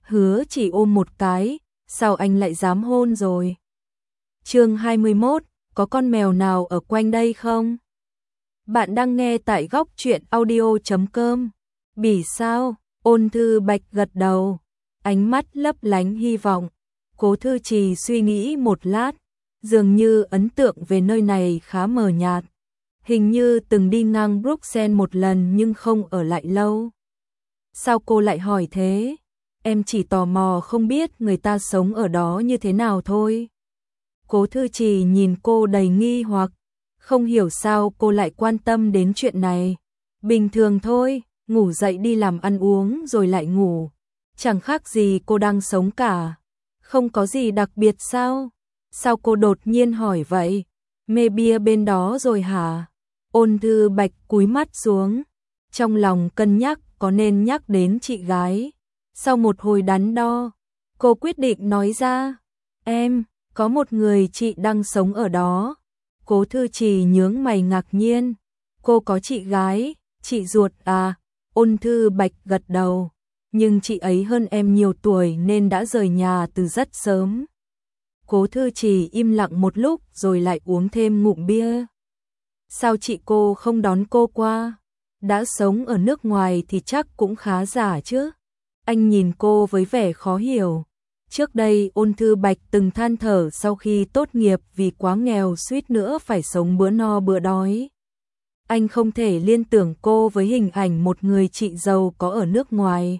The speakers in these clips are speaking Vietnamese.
Hứa chỉ ôm một cái, sao anh lại dám hôn rồi? Chương 21, có con mèo nào ở quanh đây không? Bạn đang nghe tại góc truyện audio.com. Bỉ sao? Ôn Thư Bạch gật đầu, ánh mắt lấp lánh hy vọng. Cố Thư Trì suy nghĩ một lát, dường như ấn tượng về nơi này khá mờ nhạt. Hình như từng đi ngang Bruxelles một lần nhưng không ở lại lâu. Sao cô lại hỏi thế? Em chỉ tò mò không biết người ta sống ở đó như thế nào thôi. Cố Thư Trì nhìn cô đầy nghi hoặc, không hiểu sao cô lại quan tâm đến chuyện này. Bình thường thôi, ngủ dậy đi làm ăn uống rồi lại ngủ. Chẳng khác gì cô đang sống cả. Không có gì đặc biệt sao? Sao cô đột nhiên hỏi vậy? Mê bia bên đó rồi hả? Ôn Thư Bạch cúi mắt xuống, trong lòng cân nhắc có nên nhắc đến chị gái. Sau một hồi đắn đo, cô quyết định nói ra, em, có một người chị đang sống ở đó. Cố Thư Trì nhướng mày ngạc nhiên, cô có chị gái, chị ruột à? Ôn Thư Bạch gật đầu, nhưng chị ấy hơn em nhiều tuổi nên đã rời nhà từ rất sớm. Cố Thư Trì im lặng một lúc rồi lại uống thêm ngụm bia. Sao chị cô không đón cô qua? Đã sống ở nước ngoài thì chắc cũng khá giả chứ. Anh nhìn cô với vẻ khó hiểu. Trước đây Ôn Thư Bạch từng than thở sau khi tốt nghiệp vì quá nghèo suýt nữa phải sống bữa no bữa đói. Anh không thể liên tưởng cô với hình ảnh một người chị giàu có ở nước ngoài.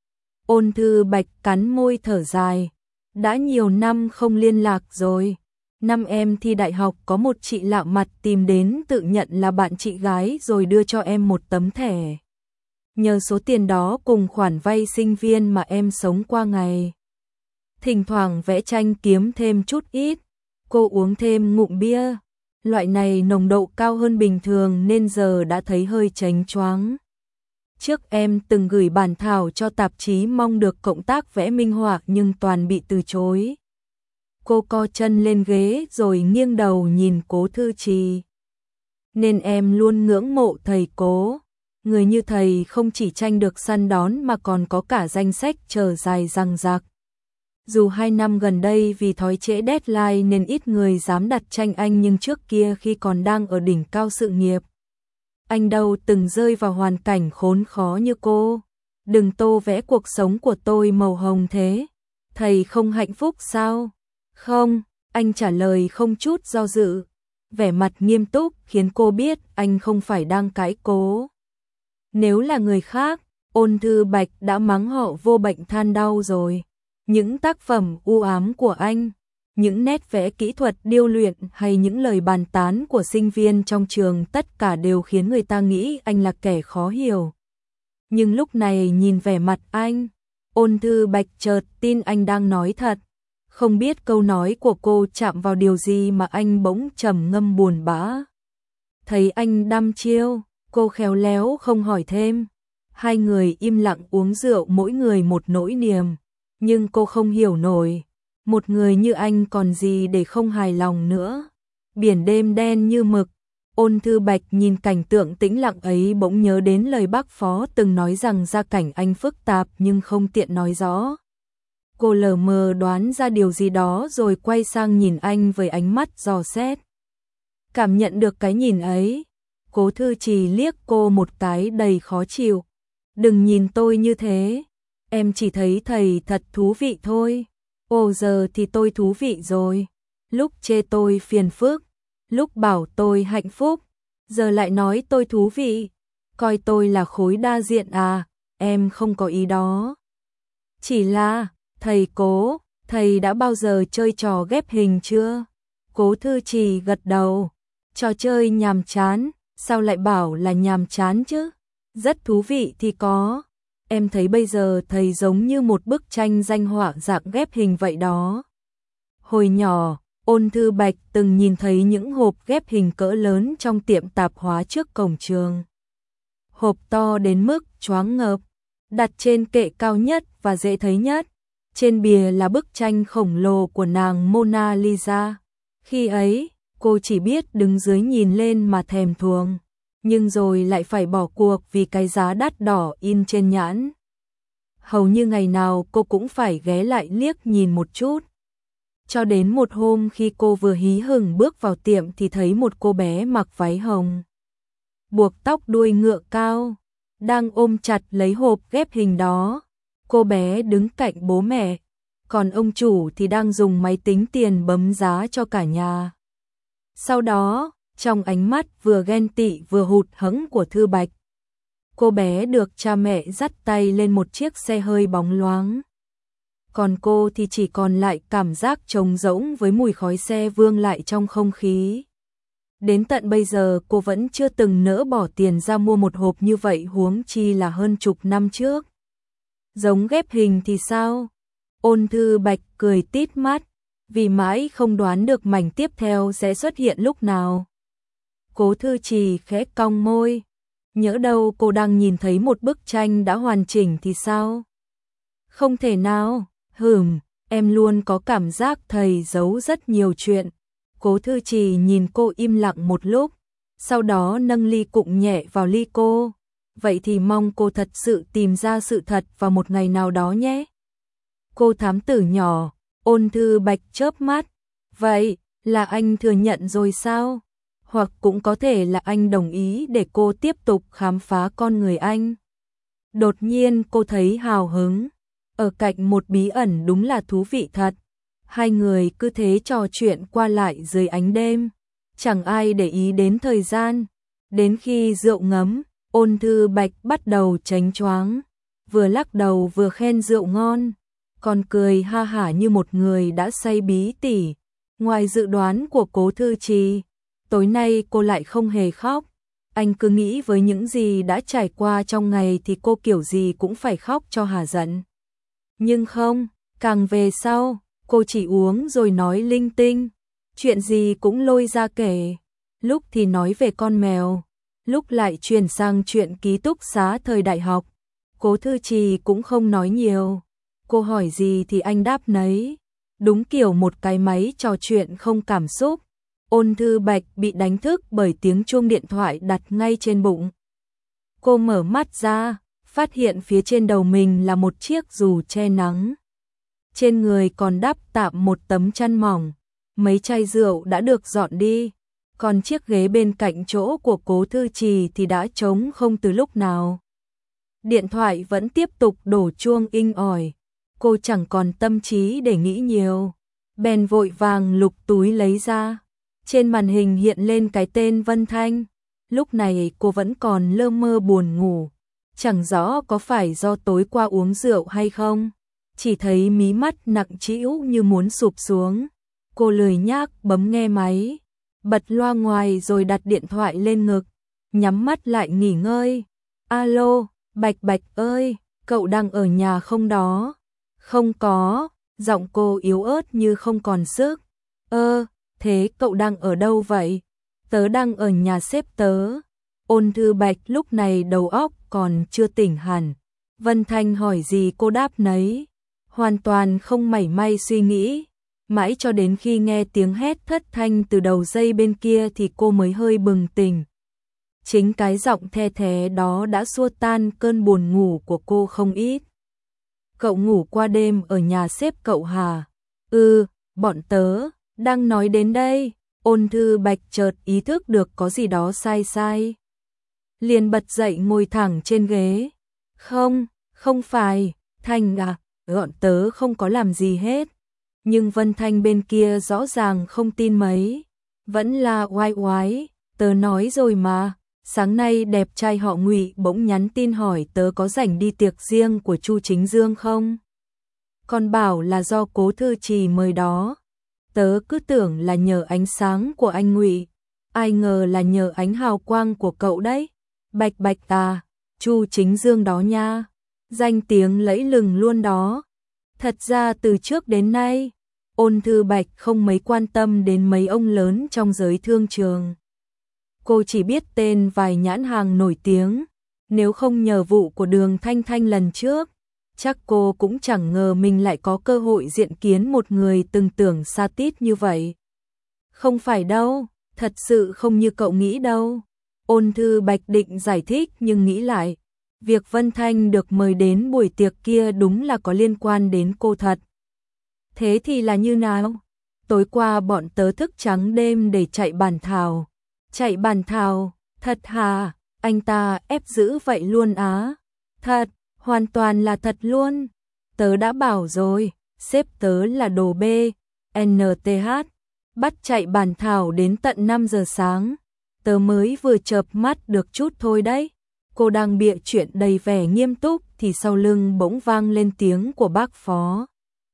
Ôn Thư Bạch cắn môi thở dài. Đã nhiều năm không liên lạc rồi. Năm em thi đại học có một chị lạ mặt tìm đến tự nhận là bạn chị gái rồi đưa cho em một tấm thẻ. Nhờ số tiền đó cùng khoản vay sinh viên mà em sống qua ngày. Thỉnh thoảng vẽ tranh kiếm thêm chút ít. Cô uống thêm ngụm bia. Loại này nồng độ cao hơn bình thường nên giờ đã thấy hơi chánh choáng. Trước em từng gửi bản thảo cho tạp chí mong được cộng tác vẽ minh họa nhưng toàn bị từ chối. Cô co chân lên ghế rồi nghiêng đầu nhìn Cố Thư Trì. Nên em luôn ngưỡng mộ thầy Cố. Người như thầy không chỉ tranh được săn đón mà còn có cả danh sách chờ dài dằng dặc. Dù 2 năm gần đây vì thói trễ deadline nên ít người dám đặt tranh anh, nhưng trước kia khi còn đang ở đỉnh cao sự nghiệp, anh đâu từng rơi vào hoàn cảnh khốn khó như cô. Đừng tô vẽ cuộc sống của tôi màu hồng thế. Thầy không hạnh phúc sao? Không, anh trả lời không chút do dự. Vẻ mặt nghiêm túc khiến cô biết anh không phải đang cãi cố. Nếu là người khác, Ôn Thư Bạch đã mắng họ vô bệnh than đau rồi. Những tác phẩm u ám của anh, những nét vẽ kỹ thuật điêu luyện hay những lời bàn tán của sinh viên trong trường tất cả đều khiến người ta nghĩ anh là kẻ khó hiểu. Nhưng lúc này nhìn vẻ mặt anh, Ôn Thư Bạch chợt tin anh đang nói thật. Không biết câu nói của cô chạm vào điều gì mà anh bỗng trầm ngâm buồn bã. Thấy anh đăm chiêu, cô khéo léo không hỏi thêm. Hai người im lặng uống rượu, mỗi người một nỗi niềm. Nhưng cô không hiểu nổi, một người như anh còn gì để không hài lòng nữa. Biển đêm đen như mực. Ôn Thư Bạch nhìn cảnh tượng tĩnh lặng ấy bỗng nhớ đến lời bác Phó từng nói rằng gia cảnh anh phức tạp nhưng không tiện nói rõ. Cô lờ mờ đoán ra điều gì đó rồi quay sang nhìn anh với ánh mắt dò xét. Cảm nhận được cái nhìn ấy, Cố Thư Trì liếc cô một cái đầy khó chịu. Đừng nhìn tôi như thế, em chỉ thấy thầy thật thú vị thôi. Ồ, giờ thì tôi thú vị rồi. Lúc chê tôi phiền phức, lúc bảo tôi hạnh phúc, giờ lại nói tôi thú vị. Coi tôi là khối đa diện à? Em không có ý đó. Chỉ là, thầy Cố, thầy đã bao giờ chơi trò ghép hình chưa? Cố Thư Trì gật đầu. Trò chơi nhàm chán, sao lại bảo là nhàm chán chứ? Rất thú vị thì có. Em thấy bây giờ thầy giống như một bức tranh danh họa dạng ghép hình vậy đó. Hồi nhỏ, Ôn Thư Bạch từng nhìn thấy những hộp ghép hình cỡ lớn trong tiệm tạp hóa trước cổng trường. Hộp to đến mức choáng ngợp, đặt trên kệ cao nhất và dễ thấy nhất. Trên bìa là bức tranh khổng lồ của nàng Mona Lisa. Khi ấy, cô chỉ biết đứng dưới nhìn lên mà thèm thuồng, nhưng rồi lại phải bỏ cuộc vì cái giá đắt đỏ in trên nhãn. hầu như ngày nào cô cũng phải ghé lại liếc nhìn một chút. Cho đến một hôm khi cô vừa hí hửng bước vào tiệm thì thấy một cô bé mặc váy hồng, buộc tóc đuôi ngựa cao, đang ôm chặt lấy hộp ghép hình đó. Cô bé đứng cạnh bố mẹ, còn ông chủ thì đang dùng máy tính tiền bấm giá cho cả nhà. Sau đó, trong ánh mắt vừa ghen tị vừa hụt hẫng của Thư Bạch, cô bé được cha mẹ dắt tay lên một chiếc xe hơi bóng loáng. Còn cô thì chỉ còn lại cảm giác trống rỗng với mùi khói xe vương lại trong không khí. Đến tận bây giờ cô vẫn chưa từng nỡ bỏ tiền ra mua một hộp như vậy, huống chi là hơn chục năm trước. Giống ghép hình thì sao? Ôn Thư Bạch cười tít mắt, vì mãi không đoán được mảnh tiếp theo sẽ xuất hiện lúc nào. Cố Thư Trì khẽ cong môi, nhỡ đâu cô đang nhìn thấy một bức tranh đã hoàn chỉnh thì sao? Không thể nào, em luôn có cảm giác thầy giấu rất nhiều chuyện. Cố Thư Trì nhìn cô im lặng một lúc, sau đó nâng ly cụng nhẹ vào ly cô. Vậy thì mong cô thật sự tìm ra sự thật vào một ngày nào đó nhé. Cô thám tử nhỏ, Ôn Thư Bạch chớp mắt. Vậy là anh thừa nhận rồi sao? Hoặc cũng có thể là anh đồng ý để cô tiếp tục khám phá con người anh. Đột nhiên cô thấy hào hứng. Ở cạnh một bí ẩn đúng là thú vị thật. Hai người cứ thế trò chuyện qua lại dưới ánh đêm. Chẳng ai để ý đến thời gian. Đến khi rượu ngấm, Ôn Thư Bạch bắt đầu chánh choáng. Vừa lắc đầu vừa khen rượu ngon, còn cười ha hả như một người đã say bí tỉ. Ngoài dự đoán của Cố Thư Trì, tối nay cô lại không hề khóc. Anh cứ nghĩ với những gì đã trải qua trong ngày thì cô kiểu gì cũng phải khóc cho hả giận. Nhưng không, càng về sau, cô chỉ uống rồi nói linh tinh. Chuyện gì cũng lôi ra kể. Lúc thì nói về con mèo, lúc lại chuyển sang chuyện ký túc xá thời đại học. Cố Thư Trì cũng không nói nhiều. Cô hỏi gì thì anh đáp nấy. Đúng kiểu một cái máy trò chuyện không cảm xúc. Ôn Thư Bạch bị đánh thức bởi tiếng chuông điện thoại đặt ngay trên bụng. Cô mở mắt ra, phát hiện phía trên đầu mình là một chiếc dù che nắng. Trên người còn đắp tạm một tấm chăn mỏng. Mấy chai rượu đã được dọn đi. Còn chiếc ghế bên cạnh chỗ của Cố Thư Trì thì đã trống không từ lúc nào. Điện thoại vẫn tiếp tục đổ chuông inh ỏi. Cô chẳng còn tâm trí để nghĩ nhiều. Bèn vội vàng lục túi lấy ra. Trên màn hình hiện lên cái tên Vân Thanh. Lúc này cô vẫn còn lơ mơ buồn ngủ. Chẳng rõ có phải do tối qua uống rượu hay không. Chỉ thấy mí mắt nặng trĩu như muốn sụp xuống. Cô lười nhác bấm nghe máy. Bật loa ngoài rồi đặt điện thoại lên ngực. Nhắm mắt lại nghỉ ngơi. Alo, Bạch Bạch ơi, cậu đang ở nhà không đó? Không có, giọng cô yếu ớt như không còn sức. Thế cậu đang ở đâu vậy? Tớ đang ở nhà sếp tớ. Ôn Thư Bạch lúc này đầu óc còn chưa tỉnh hẳn. Vân Thanh hỏi gì cô đáp nấy. Hoàn toàn không mảy may suy nghĩ. Mãi cho đến khi nghe tiếng hét thất thanh từ đầu dây bên kia thì cô mới hơi bừng tỉnh. Chính cái giọng the thé đó đã xua tan cơn buồn ngủ của cô không ít. Cậu ngủ qua đêm ở nhà sếp cậu hả? Bọn tớ đang nói đến đây. Ôn Thư Bạch chợt ý thức được có gì đó sai sai. Liền bật dậy ngồi thẳng trên ghế. Không phải, Thanh à, bọn tớ không có làm gì hết. Nhưng Vân Thanh bên kia rõ ràng không tin mấy. Vẫn là oai oái, tớ nói rồi mà. Sáng nay đẹp trai họ Ngụy bỗng nhắn tin hỏi tớ có rảnh đi tiệc riêng của Chu Chính Dương không? Còn bảo là do Cố Thư Trì mời đó. Tớ cứ tưởng là nhờ ánh sáng của anh Ngụy, ai ngờ là nhờ ánh hào quang của cậu đấy. Bạch Bạch à, Chu Chính Dương đó nha, danh tiếng lẫy lừng luôn đó. Thật ra từ trước đến nay, Ôn Thư Bạch không mấy quan tâm đến mấy ông lớn trong giới thương trường. Cô chỉ biết tên vài nhãn hàng nổi tiếng, nếu không nhờ vụ của Đường Thanh Thanh lần trước, chắc cô cũng chẳng ngờ mình lại có cơ hội diện kiến một người từng tưởng xa tít như vậy. Không phải đâu, thật sự không như cậu nghĩ đâu. Ôn Thư Bạch định giải thích nhưng nghĩ lại, Việc Vân Thanh được mời đến buổi tiệc kia đúng là có liên quan đến cô thật. Thế thì là như nào? Tối qua bọn tớ thức trắng đêm để chạy bản thảo. Chạy bản thảo, thật hả? Anh ta ép giữ vậy luôn á? Thật, hoàn toàn là thật luôn. Tớ đã bảo rồi, sếp tớ là đồ bê, NTH. Bắt chạy bản thảo đến tận 5 giờ sáng. Tớ mới vừa chợp mắt được chút thôi đấy. Cô đang bịa chuyện đầy vẻ nghiêm túc thì sau lưng bỗng vang lên tiếng của bác Phó.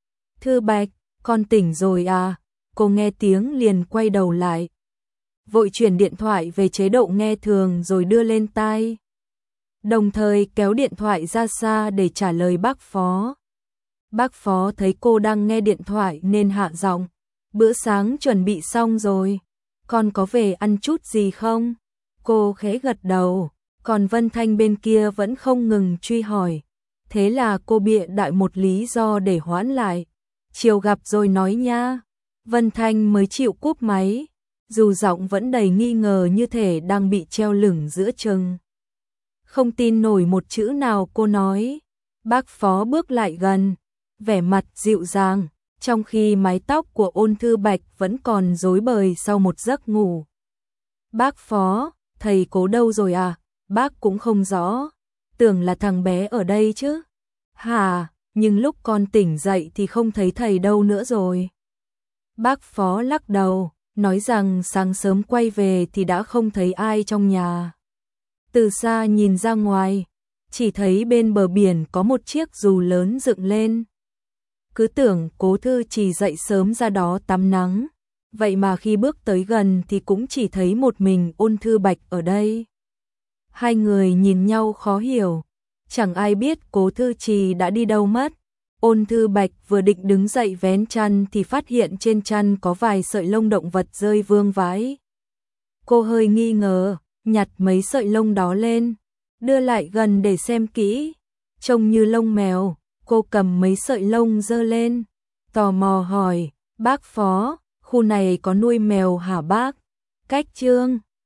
Thư Bạch, con tỉnh rồi à? Cô nghe tiếng liền quay đầu lại. Vội chuyển điện thoại về chế độ nghe thường rồi đưa lên tai. Đồng thời kéo điện thoại ra xa để trả lời bác Phó. Bác Phó thấy cô đang nghe điện thoại nên hạ giọng. Bữa sáng chuẩn bị xong rồi. Con có về ăn chút gì không? Cô khẽ gật đầu. Còn Vân Thanh bên kia vẫn không ngừng truy hỏi. Thế là cô bịa đại một lý do để hoãn lại. Chiều gặp rồi nói nha. Vân Thanh mới chịu cúp máy. Dù giọng vẫn đầy nghi ngờ như thể đang bị treo lửng giữa chừng. Không tin nổi một chữ nào cô nói. Bác Phó bước lại gần. Vẻ mặt dịu dàng. Trong khi mái tóc của Ôn Thư Bạch vẫn còn rối bời sau một giấc ngủ. Bác Phó, thầy Cố đâu rồi à? Bác cũng không rõ. Tưởng là thằng bé ở đây chứ. Hả, nhưng lúc con tỉnh dậy thì không thấy thầy đâu nữa rồi. Bác Phó lắc đầu, nói rằng sáng sớm quay về thì đã không thấy ai trong nhà. Từ xa nhìn ra ngoài, chỉ thấy bên bờ biển có một chiếc dù lớn dựng lên. Cứ tưởng Cố Thư Trì dậy sớm ra đó tắm nắng. Vậy mà khi bước tới gần thì cũng chỉ thấy một mình Ôn Thư Bạch ở đây. Hai người nhìn nhau khó hiểu. Chẳng ai biết Cố Thư Trì đã đi đâu mất. Ôn Thư Bạch vừa định đứng dậy vén chăn thì phát hiện trên chăn có vài sợi lông động vật rơi vương vãi. Cô hơi nghi ngờ, nhặt mấy sợi lông đó lên, đưa lại gần để xem kỹ. Trông như lông mèo, cô cầm mấy sợi lông giơ lên, tò mò hỏi, bác Phó, khu này có nuôi mèo hả bác? Cách Trương